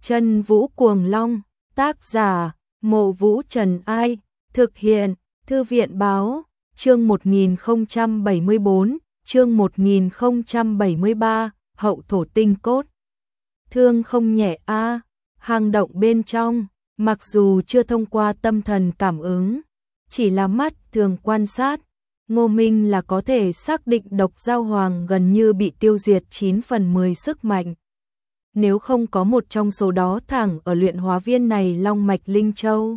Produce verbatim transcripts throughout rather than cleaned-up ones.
Chân Vũ Cuồng Long, tác giả, Mộ Vũ Trần Ai, thực hiện, Thư viện Báo, chương một nghìn không trăm bảy mươi bốn, chương một nghìn không trăm bảy mươi ba, hậu thổ tinh cốt. Thương không nhẹ a, hang động bên trong, mặc dù chưa thông qua tâm thần cảm ứng, chỉ là mắt thường quan sát, Ngô Minh là có thể xác định độc giao hoàng gần như bị tiêu diệt chín phần mười sức mạnh. Nếu không có một trong số đó thẳng ở luyện hóa viên này long mạch linh châu,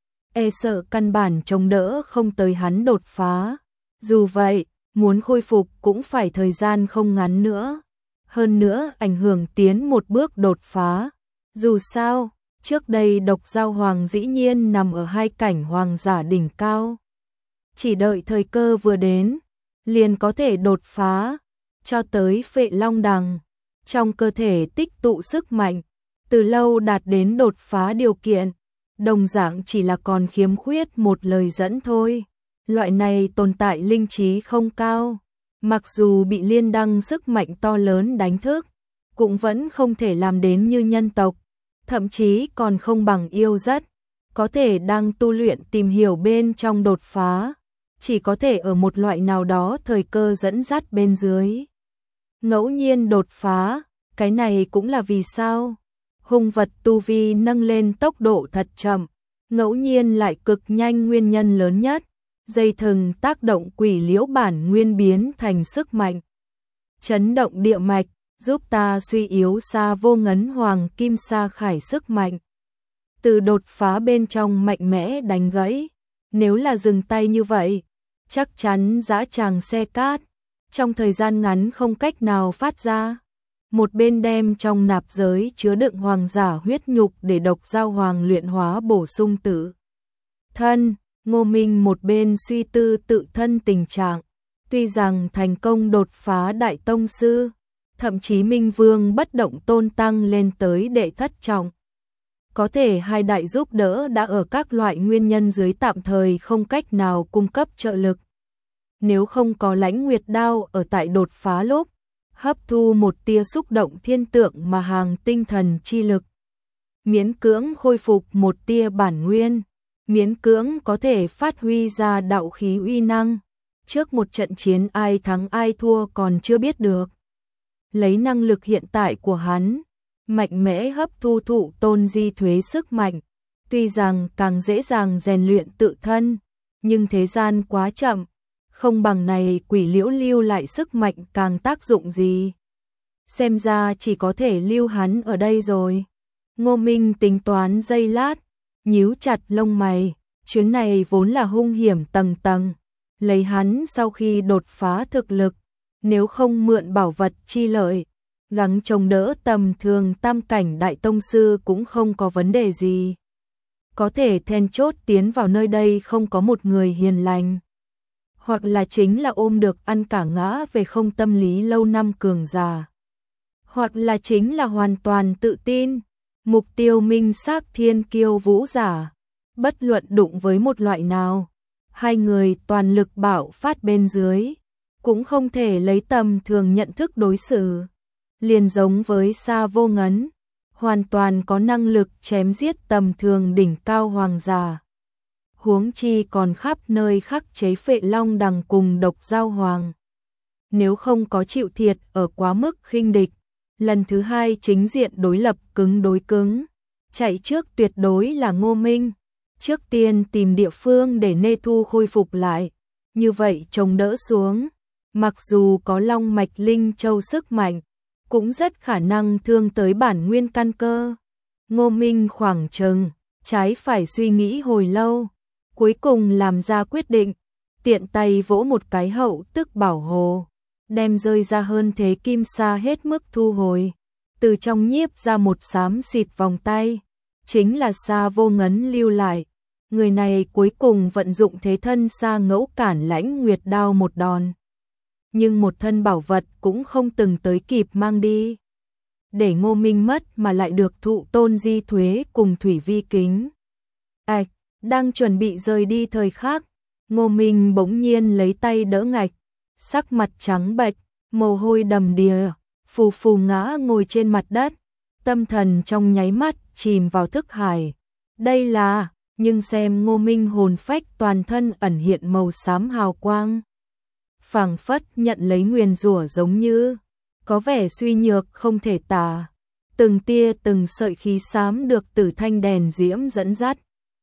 e sợ căn bản chống đỡ không tới hắn đột phá. Dù vậy, muốn khôi phục cũng phải thời gian không ngắn nữa. Hơn nữa ảnh hưởng tiến một bước đột phá. Dù sao, trước đây độc giao hoàng dĩ nhiên nằm ở hai cảnh hoàng giả đỉnh cao. Chỉ đợi thời cơ vừa đến, liền có thể đột phá, cho tới phệ long đằng. Trong cơ thể tích tụ sức mạnh, từ lâu đạt đến đột phá điều kiện, đồng dạng chỉ là còn khiếm khuyết một lời dẫn thôi. Loại này tồn tại linh trí không cao, mặc dù bị liên đăng sức mạnh to lớn đánh thức, cũng vẫn không thể làm đến như nhân tộc, thậm chí còn không bằng yêu rất, có thể đang tu luyện tìm hiểu bên trong đột phá, chỉ có thể ở một loại nào đó thời cơ dẫn dắt bên dưới. Ngẫu nhiên đột phá, cái này cũng là vì sao hung vật tu vi nâng lên tốc độ thật chậm, ngẫu nhiên lại cực nhanh nguyên nhân lớn nhất, dây thừng tác động quỷ liễu bản nguyên biến thành sức mạnh. Chấn động địa mạch, giúp ta suy yếu xa vô ngấn hoàng kim sa khải sức mạnh. Từ đột phá bên trong mạnh mẽ đánh gãy, nếu là dừng tay như vậy, chắc chắn dã tràng xe cát, trong thời gian ngắn không cách nào phát ra. Một bên đem trong nạp giới chứa đựng hoàng giả huyết nhục để độc giao hoàng luyện hóa bổ sung tự thân, Ngô Minh một bên suy tư tự thân tình trạng. Tuy rằng thành công đột phá đại tông sư, thậm chí Minh Vương bất động tôn tăng lên tới đệ thất trọng. Có thể hai đại giúp đỡ đã ở các loại nguyên nhân dưới tạm thời không cách nào cung cấp trợ lực. Nếu không có Lãnh Nguyệt đao ở tại đột phá lúc, hấp thu một tia xúc động thiên tượng mà hàng tinh thần chi lực, miễn cưỡng khôi phục một tia bản nguyên, miễn cưỡng có thể phát huy ra đạo khí uy năng. Trước một trận chiến ai thắng ai thua còn chưa biết được. Lấy năng lực hiện tại của hắn, mạnh mẽ hấp thu thụ tôn di thuế sức mạnh, tuy rằng càng dễ dàng rèn luyện tự thân, nhưng thế gian quá chậm, không bằng này quỷ liễu lưu lại sức mạnh càng tác dụng gì. Xem ra chỉ có thể lưu hắn ở đây rồi. Ngô Minh tính toán giây lát, nhíu chặt lông mày, chuyến này vốn là hung hiểm tầng tầng, lấy hắn sau khi đột phá thực lực, nếu không mượn bảo vật chi lợi, gắng chống đỡ tầm thường tam cảnh đại tông sư cũng không có vấn đề gì. Có thể then chốt tiến vào nơi đây không có một người hiền lành, hoặc là chính là ôm được ăn cả ngã về không tâm lý lâu năm cường giả, hoặc là chính là hoàn toàn tự tin, mục tiêu minh xác thiên kiêu vũ giả. Bất luận đụng với một loại nào, hai người toàn lực bạo phát bên dưới, cũng không thể lấy tầm thường nhận thức đối xử. Liền giống với Sa Vô Ngấn, hoàn toàn có năng lực chém giết tầm thường đỉnh cao hoàng giả. Huống chi còn khắp nơi khắc chế phệ long đằng cùng độc giao hoàng. Nếu không có chịu thiệt ở quá mức khinh địch, lần thứ hai chính diện đối lập cứng đối cứng, chạy trước tuyệt đối là Ngô Minh. Trước tiên tìm địa phương để Nê Thu khôi phục lại, như vậy chống đỡ xuống, mặc dù có long mạch linh châu sức mạnh, cũng rất khả năng thương tới bản nguyên căn cơ. Ngô Minh khoảng chừng, trái phải suy nghĩ hồi lâu, cuối cùng làm ra quyết định, tiện tay vỗ một cái hậu tức bảo hồ, đem rơi ra hơn thế kim sa hết mức thu hồi, từ trong nhiếp ra một xám xịt vòng tay, chính là Sa Vô Ngấn lưu lại. Người này cuối cùng vận dụng thế thân Sa Ngẫu cản Lãnh Nguyệt đao một đòn, nhưng một thân bảo vật cũng không từng tới kịp mang đi, để Ngô Minh mất mà lại được thụ tôn di thuế cùng thủy vi kính. Ảch, đang chuẩn bị rời đi thời khắc, Ngô Minh bỗng nhiên lấy tay đỡ ngạch, sắc mặt trắng bệch, mồ hôi đầm đìa, phù phù ngã ngồi trên mặt đất, tâm thần trong nháy mắt chìm vào thức hải. Đây là, nhưng xem Ngô Minh hồn phách toàn thân ẩn hiện màu xám hào quang. Phảng phất nhận lấy nguyền rủa giống như, có vẻ suy nhược không thể tả. Từng tia từng sợi khí xám được tử thanh đèn diễm dẫn dắt.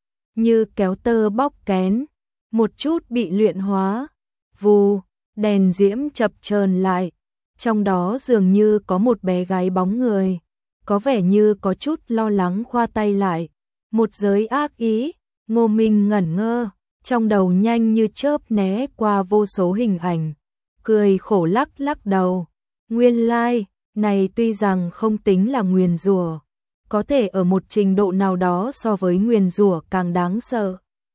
Như kéo tơ bóc kén, một chút bị luyện hóa. Vù, đèn diễm chập chờn lại. Trong đó dường như có một bé gái bóng người. Có vẻ như có chút lo lắng khoa tay lại. Một giới ác ý, Ngô Minh ngẩn ngơ, trong đầu nhanh như chớp né qua vô số hình ảnh. Cười khổ lắc lắc đầu. Nguyên lai, like, này tuy rằng không tính là nguyền rủa, có thể ở một trình độ nào đó so với nguyền rủa càng đáng sợ.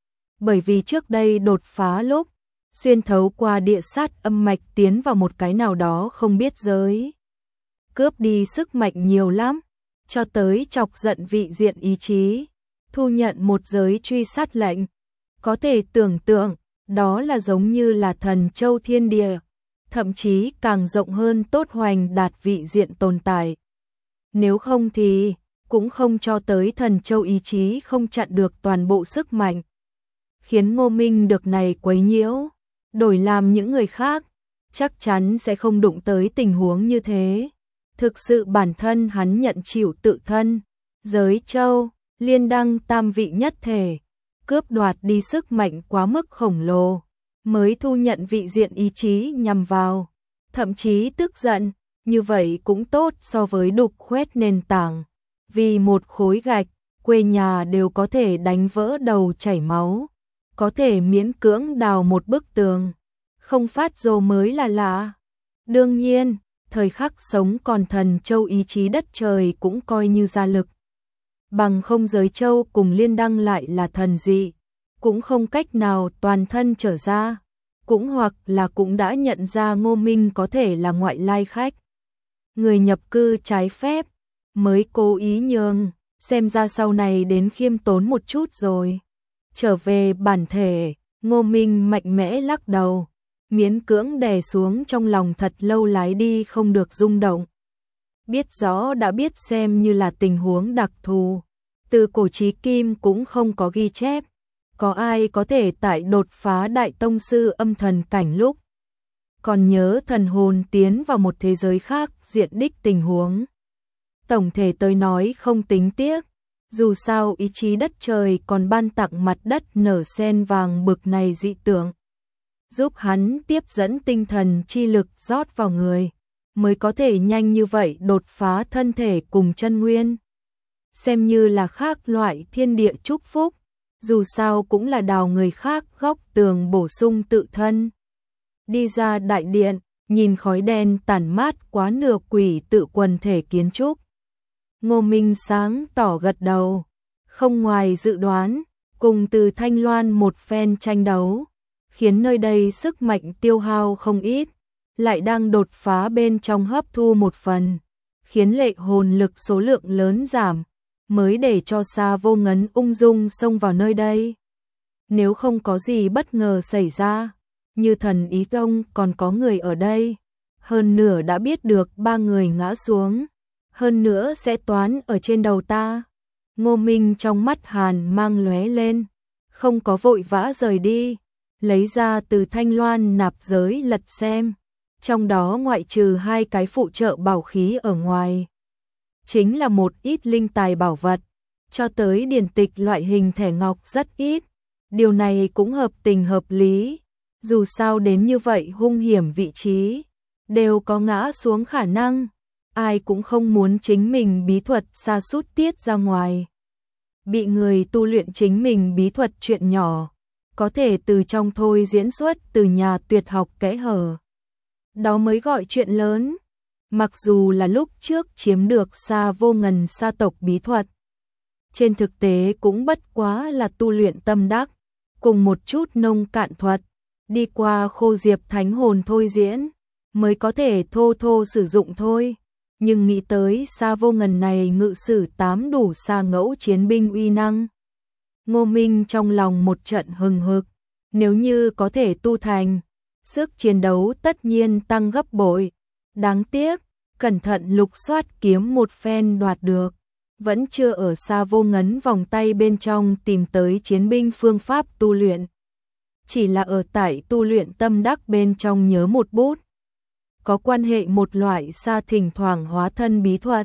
Bởi vì trước đây đột phá lúc, xuyên thấu qua địa sát âm mạch tiến vào một cái nào đó không biết giới. Cướp đi sức mạnh nhiều lắm, cho tới chọc giận vị diện ý chí, thu nhận một giới truy sát lệnh. Có thể tưởng tượng, đó là giống như là thần châu thiên địa, thậm chí càng rộng hơn tốt hoành đạt vị diện tồn tại. Nếu không thì, cũng không cho tới thần châu ý chí không chặn được toàn bộ sức mạnh. Khiến Ngô Minh được này quấy nhiễu, đổi làm những người khác, chắc chắn sẽ không đụng tới tình huống như thế. Thực sự bản thân hắn nhận chịu tự thân, giới châu, liên đăng tam vị nhất thể, cướp đoạt đi sức mạnh quá mức khổng lồ, mới thu nhận vị diện ý chí nhằm vào, thậm chí tức giận, như vậy cũng tốt so với đục khoét nền tảng, vì một khối gạch, quê nhà đều có thể đánh vỡ đầu chảy máu, có thể miễn cưỡng đào một bức tường, không phát rồ mới là lạ. Đương nhiên, thời khắc sống còn thần châu ý chí đất trời cũng coi như ra lực. Bằng không giới châu cùng liên đăng lại là thần dị, cũng không cách nào toàn thân trở ra, cũng hoặc là cũng đã nhận ra Ngô Minh có thể là ngoại lai khách. Người nhập cư trái phép, mới cố ý nhường, xem ra sau này đến khiêm tốn một chút rồi. Trở về bản thể, Ngô Minh mạnh mẽ lắc đầu, miễn cưỡng đè xuống trong lòng thật lâu lái đi không được rung động. Biết rõ đã biết xem như là tình huống đặc thù, từ cổ chí kim cũng không có ghi chép. Có ai có thể tại đột phá đại tông sư âm thần cảnh lúc còn nhớ thần hồn tiến vào một thế giới khác diện đích tình huống. Tổng thể tôi nói không tính tiếc, dù sao ý chí đất trời còn ban tặng mặt đất nở sen vàng bực này dị tượng, giúp hắn tiếp dẫn tinh thần chi lực rót vào người, mới có thể nhanh như vậy đột phá thân thể cùng chân nguyên. Xem như là khác loại thiên địa chúc phúc, dù sao cũng là đào người khác góc tường bổ sung tự thân. Đi ra đại điện, nhìn khói đen tản mát quá nửa quỷ tự quần thể kiến trúc. Ngô Minh sáng tỏ gật đầu, không ngoài dự đoán, cùng từ Thanh Loan một phen tranh đấu, khiến nơi đây sức mạnh tiêu hao không ít, lại đang đột phá bên trong hấp thu một phần, khiến lệ hồn lực số lượng lớn giảm, mới để cho Sa Vô Ngấn ung dung xông vào nơi đây. Nếu không có gì bất ngờ xảy ra, như thần ý tông còn có người ở đây, hơn nửa đã biết được ba người ngã xuống, hơn nữa sẽ toán ở trên đầu ta. Ngô Minh trong mắt hàn mang lóe lên, không có vội vã rời đi, lấy ra từ Thanh Loan nạp giới lật xem, trong đó ngoại trừ hai cái phụ trợ bảo khí ở ngoài, chính là một ít linh tài bảo vật, cho tới điển tịch loại hình thẻ ngọc rất ít. Điều này cũng hợp tình hợp lý, dù sao đến như vậy hung hiểm vị trí, đều có ngã xuống khả năng, ai cũng không muốn chính mình bí thuật sa sút tiết ra ngoài. Bị người tu luyện chính mình bí thuật chuyện nhỏ, có thể từ trong thôi diễn xuất từ nhà tuyệt học kẽ hở. Đó mới gọi chuyện lớn. Mặc dù là lúc trước chiếm được Sa Vô Ngần sa tộc bí thuật, trên thực tế cũng bất quá là tu luyện tâm đắc, cùng một chút nông cạn thuật, đi qua khô diệp thánh hồn thôi diễn, mới có thể thô thô sử dụng thôi. Nhưng nghĩ tới Sa Vô Ngần này ngự sử tám đủ sa ngẫu chiến binh uy năng, Ngô Minh trong lòng một trận hừng hực, nếu như có thể tu thành, sức chiến đấu tất nhiên tăng gấp bội. Đáng tiếc, cẩn thận lục soát kiếm một phen đoạt được, vẫn chưa ở Sa Vô Ngấn vòng tay bên trong tìm tới chiến binh phương pháp tu luyện. Chỉ là ở tại tu luyện tâm đắc bên trong nhớ một bút. Có quan hệ một loại Sa thỉnh thoảng hóa thân bí thuật.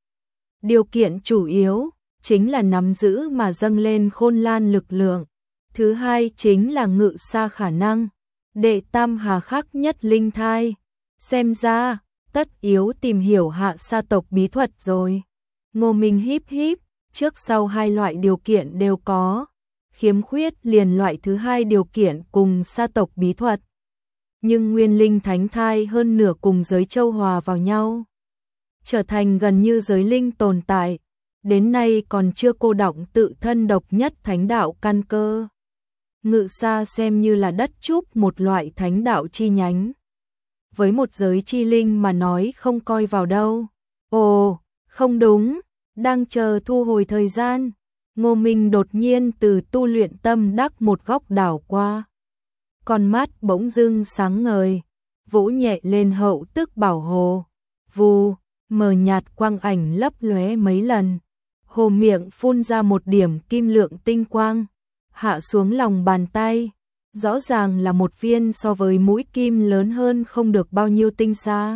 Điều kiện chủ yếu chính là nắm giữ mà dâng lên khôn lan lực lượng. Thứ hai chính là ngự Sa khả năng. Đệ tam hà khắc nhất linh thai. Xem ra, tất yếu tìm hiểu hạ Sa tộc bí thuật rồi. Ngô Minh híp híp, trước sau hai loại điều kiện đều có. Khiếm khuyết liền loại thứ hai điều kiện cùng Sa tộc bí thuật. Nhưng nguyên linh thánh thai hơn nửa cùng giới châu hòa vào nhau. Trở thành gần như giới linh tồn tại. Đến nay còn chưa cô đọng tự thân độc nhất thánh đạo căn cơ. Ngự Sa xem như là đất trúc một loại thánh đạo chi nhánh. Với một giới chi linh mà nói không coi vào đâu. Ồ, không đúng, đang chờ thu hồi thời gian. Ngô Minh đột nhiên từ tu luyện tâm đắc một góc đảo qua. Con mắt bỗng dưng sáng ngời, vỗ nhẹ lên hậu tức bảo hồ. Vù, mờ nhạt quang ảnh lấp lóe mấy lần. Hồ miệng phun ra một điểm kim lượng tinh quang, hạ xuống lòng bàn tay. Rõ ràng là một viên so với mũi kim lớn hơn không được bao nhiêu tinh xa.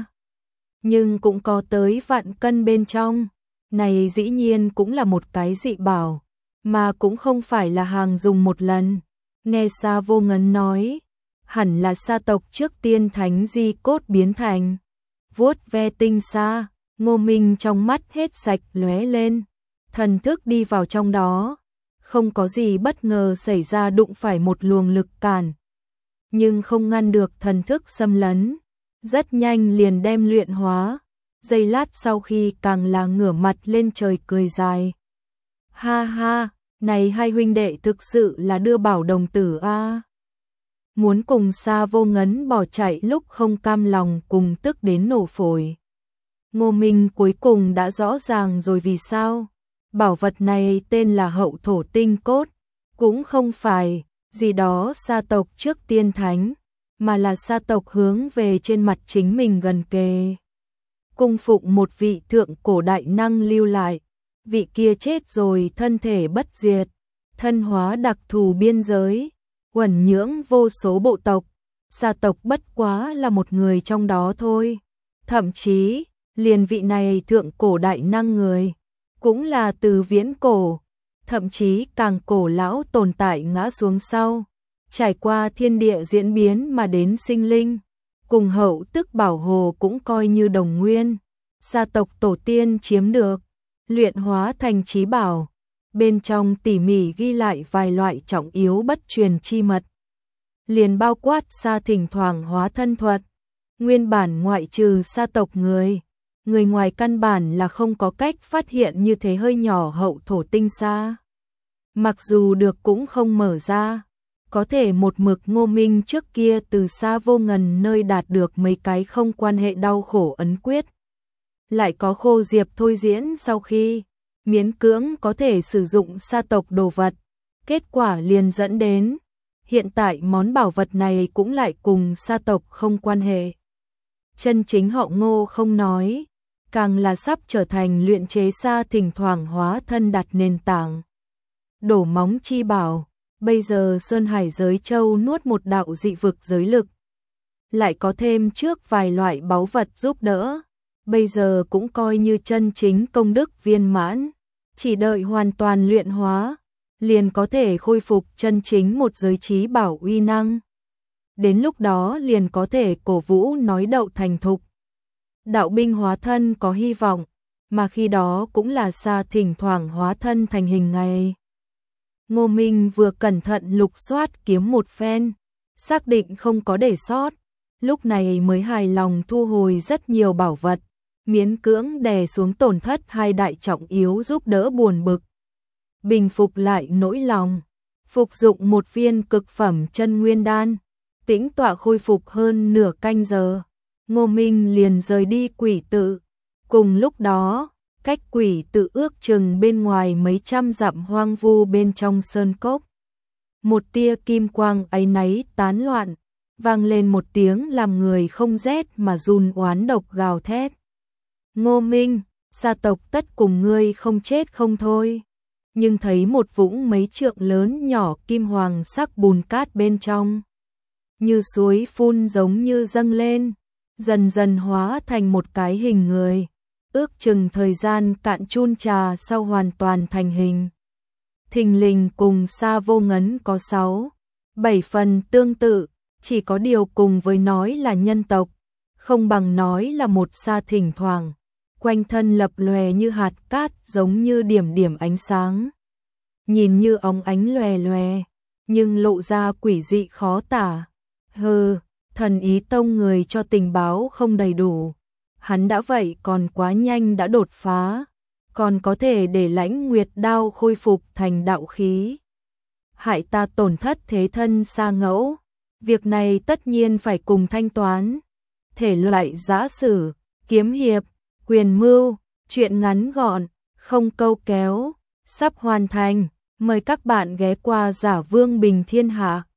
Nhưng cũng có tới vạn cân bên trong. Này dĩ nhiên cũng là một cái dị bảo, mà cũng không phải là hàng dùng một lần. Nghe Sa Vô Ngấn nói, hẳn là Sa tộc trước tiên thánh di cốt biến thành. Vuốt ve tinh xa, Ngô Minh trong mắt hết sạch lóe lên. Thần thức đi vào trong đó. Không có gì bất ngờ xảy ra, đụng phải một luồng lực cản. Nhưng không ngăn được thần thức xâm lấn. Rất nhanh liền đem luyện hóa. Giây lát sau khi càng là ngửa mặt lên trời cười dài. Ha ha, này hai huynh đệ thực sự là đưa bảo đồng tử a. Muốn cùng Sa Vô Ngấn bỏ chạy lúc không cam lòng cùng tức đến nổ phổi. Ngô Minh cuối cùng đã rõ ràng rồi vì sao. Bảo vật này tên là hậu thổ tinh cốt, cũng không phải gì đó Sa tộc trước tiên thánh, mà là Sa tộc hướng về trên mặt chính mình gần kề. Cung phụng một vị thượng cổ đại năng lưu lại, vị kia chết rồi thân thể bất diệt, thân hóa đặc thù biên giới, uẩn nhưỡng vô số bộ tộc, Sa tộc bất quá là một người trong đó thôi. Thậm chí, liền vị này thượng cổ đại năng người cũng là từ viễn cổ, thậm chí càng cổ lão tồn tại ngã xuống sau, trải qua thiên địa diễn biến mà đến sinh linh, cùng hậu tức bảo hồ cũng coi như đồng nguyên. Sa tộc tổ tiên chiếm được, luyện hóa thành chí bảo, bên trong tỉ mỉ ghi lại vài loại trọng yếu bất truyền chi mật, liền bao quát Sa thỉnh thoảng hóa thân thuật. Nguyên bản ngoại trừ Sa tộc người, người ngoài căn bản là không có cách phát hiện như thế hơi nhỏ hậu thổ tinh xa. Mặc dù được cũng không mở ra, có thể một mực Ngô Minh trước kia từ Sa Vô Ngần nơi đạt được mấy cái không quan hệ đau khổ ấn quyết. Lại có Khô Diệp thôi diễn sau khi miễn cưỡng có thể sử dụng Sa tộc đồ vật, kết quả liền dẫn đến hiện tại món bảo vật này cũng lại cùng Sa tộc không quan hệ. Chân chính họ Ngô không nói, càng là sắp trở thành luyện chế Sa thỉnh thoảng hóa thân đặt nền tảng. Đổ móng chi bảo, bây giờ Sơn Hải giới châu nuốt một đạo dị vực giới lực. Lại có thêm trước vài loại báu vật giúp đỡ, bây giờ cũng coi như chân chính công đức viên mãn, chỉ đợi hoàn toàn luyện hóa, liền có thể khôi phục chân chính một giới trí bảo uy năng. Đến lúc đó liền có thể cổ vũ nói đậu thành thục. Đạo binh hóa thân có hy vọng, mà khi đó cũng là Sa thỉnh thoảng hóa thân thành hình ngày. Ngô Minh vừa cẩn thận lục soát kiếm một phen, xác định không có để sót, lúc này mới hài lòng thu hồi rất nhiều bảo vật, miễn cưỡng đè xuống tổn thất hai đại trọng yếu giúp đỡ buồn bực. Bình phục lại nỗi lòng, phục dụng một viên cực phẩm chân nguyên đan, tĩnh tọa khôi phục hơn nửa canh giờ. Ngô Minh liền rời đi quỷ tự. Cùng lúc đó, cách quỷ tự ước chừng bên ngoài mấy trăm dặm hoang vu bên trong sơn cốc. Một tia kim quang áy náy tán loạn, vang lên một tiếng làm người không rét mà run oán độc gào thét. Ngô Minh, gia tộc tất cùng ngươi không chết không thôi. Nhưng thấy một vũng mấy trượng lớn nhỏ kim hoàng sắc bùn cát bên trong. Như suối phun giống như dâng lên, dần dần hóa thành một cái hình người. Ước chừng thời gian cạn chun trà sau hoàn toàn thành hình. Thình lình cùng Sa Vô Ngấn có sáu, bảy phần tương tự, chỉ có điều cùng với nói là nhân tộc, không bằng nói là một Sa thỉnh thoảng. Quanh thân lập lòe như hạt cát giống như điểm điểm ánh sáng. Nhìn như óng ánh lòe lòe, nhưng lộ ra quỷ dị khó tả. Hừ, thần ý tông người cho tình báo không đầy đủ. Hắn đã vậy còn quá nhanh đã đột phá, còn có thể để Lãnh Nguyệt đao khôi phục thành đạo khí. Hại ta tổn thất thế thân Sa Ngẫu, việc này tất nhiên phải cùng thanh toán. Thể loại giã sử, kiếm hiệp, quyền mưu, truyện ngắn gọn, không câu kéo, sắp hoàn thành. Mời các bạn ghé qua Giả Vương Bình Thiên Hạ.